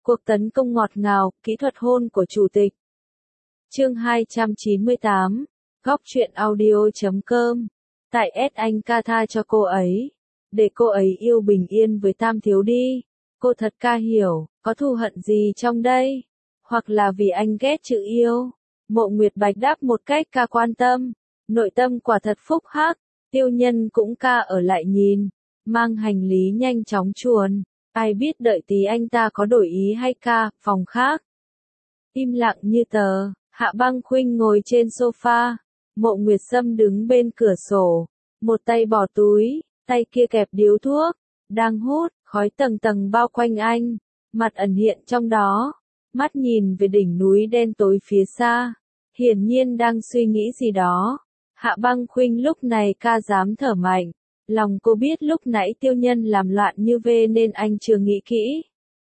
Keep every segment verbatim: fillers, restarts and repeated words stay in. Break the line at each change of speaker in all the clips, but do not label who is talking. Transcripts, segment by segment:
Cuộc tấn công ngọt ngào, kỹ thuật hôn của chủ tịch. Chương hai trăm chín mươi tám, góc truyện audio chấm com. Tại S anh ca tha cho cô ấy, để cô ấy yêu bình yên với Tam thiếu đi. Cô thật ca hiểu, có thù hận gì trong đây? Hoặc là vì anh ghét chữ yêu? Mộ Nguyệt Bạch đáp một cách ca quan tâm. Nội tâm quả thật phúc hắc. Tiêu Nhân cũng ca ở lại nhìn, mang hành lý nhanh chóng chuồn. Ai biết đợi tí anh ta có đổi ý hay ca, phòng khác. Im lặng như tờ, Hạ Băng Khuynh ngồi trên sofa, Mộ Nguyệt Sâm đứng bên cửa sổ, một tay bỏ túi, tay kia kẹp điếu thuốc, đang hút, khói tầng tầng bao quanh anh, mặt ẩn hiện trong đó, mắt nhìn về đỉnh núi đen tối phía xa, hiển nhiên đang suy nghĩ gì đó. Hạ Băng Khuynh lúc này ca dám thở mạnh. Lòng cô biết lúc nãy Tiêu Nhân làm loạn như vê nên anh chưa nghĩ kỹ.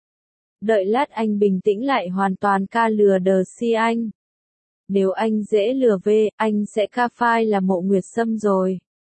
Đợi lát anh bình tĩnh lại hoàn toàn ca lừa đờ si anh. Nếu anh dễ lừa vê, anh sẽ ca phai là Mộ Nguyệt Sâm rồi.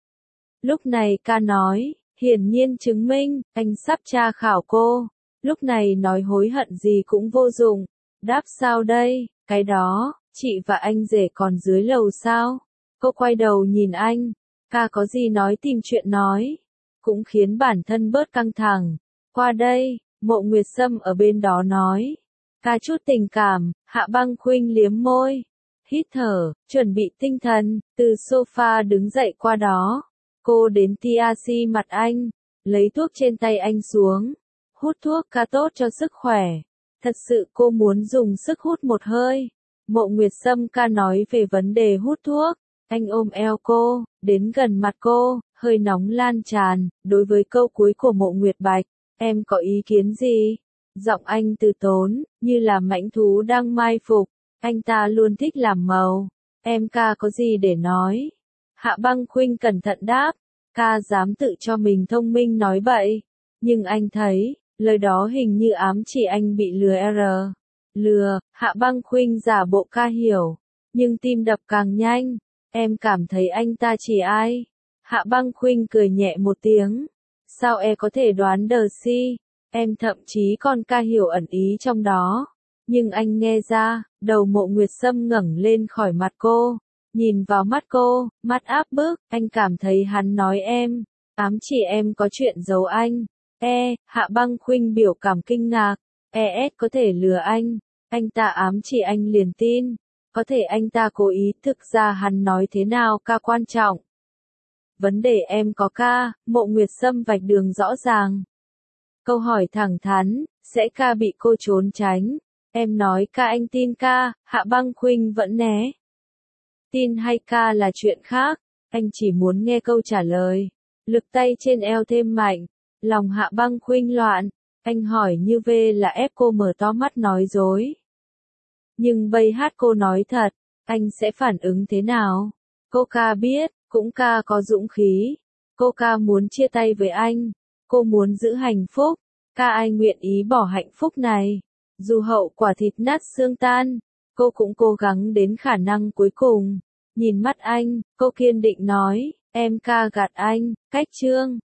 Lúc này ca nói, hiển nhiên chứng minh, anh sắp tra khảo cô. Lúc này nói hối hận gì cũng vô dụng. Đáp sao đây, cái đó, chị và anh rể còn dưới lầu sao? Cô quay đầu nhìn anh. Ca có gì nói tìm chuyện nói, cũng khiến bản thân bớt căng thẳng. Qua đây, Mộ Nguyệt Sâm ở bên đó nói. Ca chút tình cảm, Hạ Băng Khuynh liếm môi, hít thở, chuẩn bị tinh thần, từ sofa đứng dậy qua đó. Cô đến tia xi mặt anh, lấy thuốc trên tay anh xuống, hút thuốc ca tốt cho sức khỏe. Thật sự cô muốn dùng sức hút một hơi. Mộ Nguyệt Sâm ca nói về vấn đề hút thuốc. Anh ôm eo cô, đến gần mặt cô, hơi nóng lan tràn, đối với câu cuối của Mộ Nguyệt Bạch, em có ý kiến gì? Giọng anh từ tốn, như là mãnh thú đang mai phục, anh ta luôn thích làm màu, em ca có gì để nói? Hạ Băng Khuynh cẩn thận đáp, ca dám tự cho mình thông minh nói bậy, nhưng anh thấy, lời đó hình như ám chỉ anh bị lừa r. Lừa, Hạ Băng Khuynh giả bộ ca hiểu, nhưng tim đập càng nhanh. Em cảm thấy anh ta chỉ ai? Hạ Băng Khuynh cười nhẹ một tiếng. Sao em có thể đoán đờ si? Em thậm chí còn ca hiểu ẩn ý trong đó. Nhưng anh nghe ra, đầu Mộ Nguyệt Sâm ngẩng lên khỏi mặt cô. Nhìn vào mắt cô, mắt áp bức, anh cảm thấy hắn nói em. Ám chỉ em có chuyện giấu anh. E, Hạ Băng Khuynh biểu cảm kinh ngạc. E s có thể lừa anh. Anh ta ám chỉ anh liền tin. Có thể anh ta cố ý, thực ra hắn nói thế nào ca quan trọng. Vấn đề em có ca, Mộ Nguyệt Sâm vạch đường rõ ràng. Câu hỏi thẳng thắn, sẽ ca bị cô trốn tránh. Em nói ca anh tin ca, Hạ Băng Khuynh vẫn né. Tin hay ca là chuyện khác, anh chỉ muốn nghe câu trả lời. Lực tay trên eo thêm mạnh, lòng Hạ Băng Khuynh loạn. Anh hỏi như vê là ép cô mở to mắt nói dối. Nhưng bây hát cô nói thật, anh sẽ phản ứng thế nào? Cô ca biết, cũng ca có dũng khí. Cô ca muốn chia tay với anh. Cô muốn giữ hạnh phúc. Ca ai nguyện ý bỏ hạnh phúc này. Dù hậu quả thịt nát xương tan, cô cũng cố gắng đến khả năng cuối cùng. Nhìn mắt anh, cô kiên định nói, em ca gạt anh, cách chương.